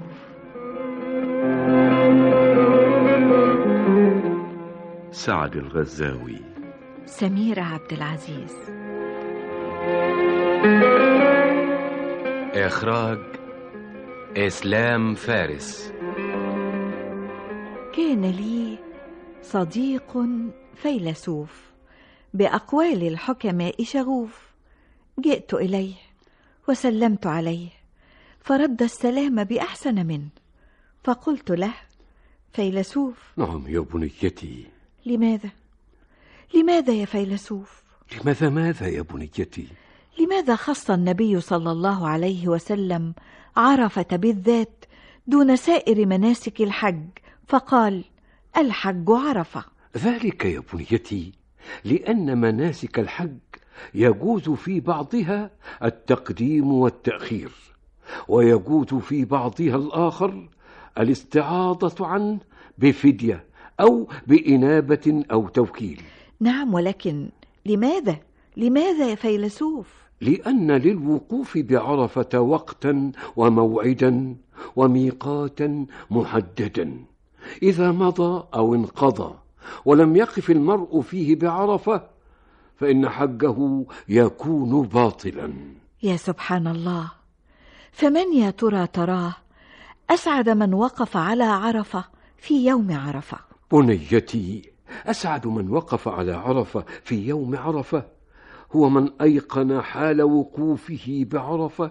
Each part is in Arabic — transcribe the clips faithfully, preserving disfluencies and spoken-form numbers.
فيلسوف. سعد الغزاوي. سميرة عبد العزيز. إخراج إسلام فارس. كان لي صديق فيلسوف بأقوال الحكماء شغوف. جئت إليه وسلمت عليه، فرد السلام بأحسن منه، فقلت له: فيلسوف. نعم يا بنيتي. لماذا؟ لماذا يا فيلسوف؟ لماذا ماذا يا بنيتي؟ لماذا خص النبي صلى الله عليه وسلم عرفة بالذات دون سائر مناسك الحج، فقال: الحج عرفة؟ ذلك يا بنيتي لأن مناسك الحج يجوز في بعضها التقديم والتأخير، ويجوز في بعضها الآخر الاستعاضة عنه بفدية أو بإنابة أو توكيل. نعم، ولكن لماذا؟ لماذا يا فيلسوف؟ لأن للوقوف بعرفة وقتا وموعدا وميقاتا محددا، إذا مضى أو انقضى ولم يقف المرء فيه بعرفة فإن حجه يكون باطلا. يا سبحان الله، فمن يا ترى تراه أسعد من وقف على عرفة في يوم عرفة؟ بنيتي، أسعد من وقف على عرفة في يوم عرفة هو من أيقن حال وقوفه بعرفة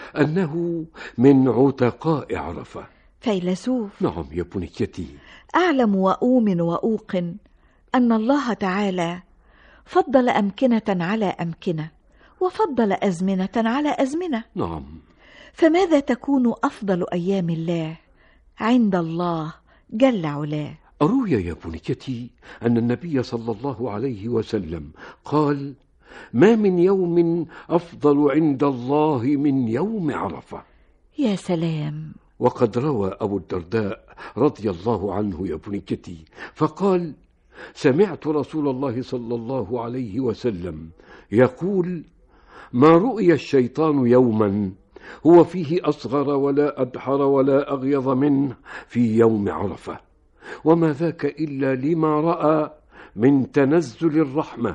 أنه من عتقاء عرفة. فيلسوف. نعم يا بنيتي. أعلم وأؤمن وأوقن أن الله تعالى فضل أمكنة على أمكنة، وفضل أزمنة على أزمنة. نعم. فماذا تكون أفضل أيام الله عند الله جل علاه؟ أروي يا بنيتي أن النبي صلى الله عليه وسلم قال: ما من يوم أفضل عند الله من يوم عرفة. يا سلام. وقد روى أبو الدرداء رضي الله عنه يا بنيتي فقال: سمعت رسول الله صلى الله عليه وسلم يقول: ما رؤي الشيطان يوما هو فيه أصغر ولا أدحر ولا أغيظ منه في يوم عرفة، وما ذاك إلا لما رأى من تنزل الرحمة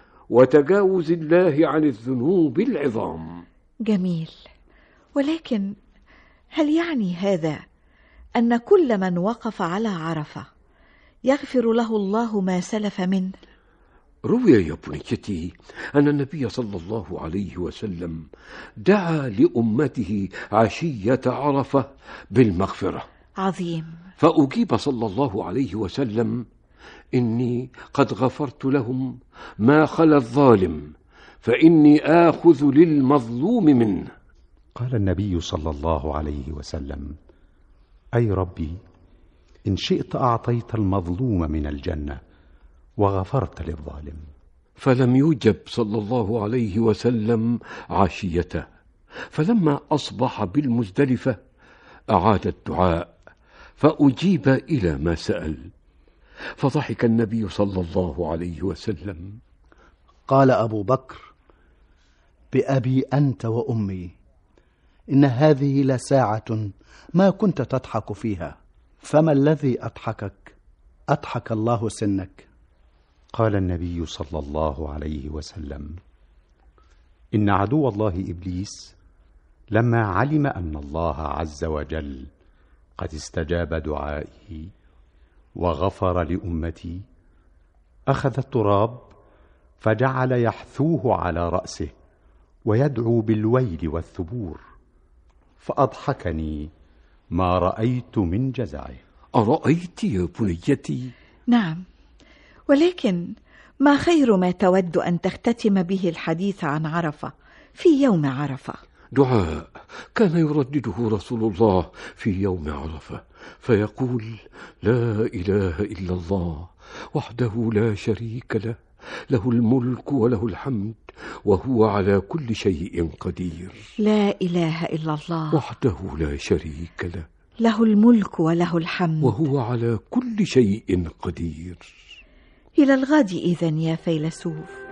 وتجاوز الله عن الذنوب العظام. جميل، ولكن هل يعني هذا أن كل من وقف على عرفة يغفر له الله ما سلف منه؟ روي يا بنيتي أن النبي صلى الله عليه وسلم دعا لأمته عشية عرفة بالمغفرة. عظيم. فأجيب صلى الله عليه وسلم: إني قد غفرت لهم ما خلا الظالم، فإني آخذ للمظلوم منه. قال النبي صلى الله عليه وسلم: أي ربي، إن شئت أعطيت المظلوم من الجنة وغفرت للظالم. فلم يجب صلى الله عليه وسلم عشيته، فلما أصبح بالمزدلفة أعاد الدعاء فأجيب إلى ما سأل، فضحك النبي صلى الله عليه وسلم. قال أبو بكر: بأبي أنت وأمي، إن هذه لساعة ما كنت تضحك فيها، فما الذي أضحكك؟ أضحك الله سنك. قال النبي صلى الله عليه وسلم: إن عدو الله إبليس لما علم أن الله عز وجل قد استجاب دعائي وغفر لأمتي أخذ التراب فجعل يحثوه على رأسه ويدعو بالويل والثبور، فأضحكني ما رأيت من جزعه. أرأيت يا بنيتي؟ نعم، ولكن ما خير ما تود أن تختتم به الحديث عن عرفة في يوم عرفة؟ دعاء كان يردده رسول الله في يوم عرفة فيقول: لا إله إلا الله وحده لا شريك له، له الملك وله الحمد وهو على كل شيء قدير. لا إله إلا الله وحده لا شريك له، له الملك وله الحمد وهو على كل شيء قدير. إلى الغد إذن يا فيلسوف.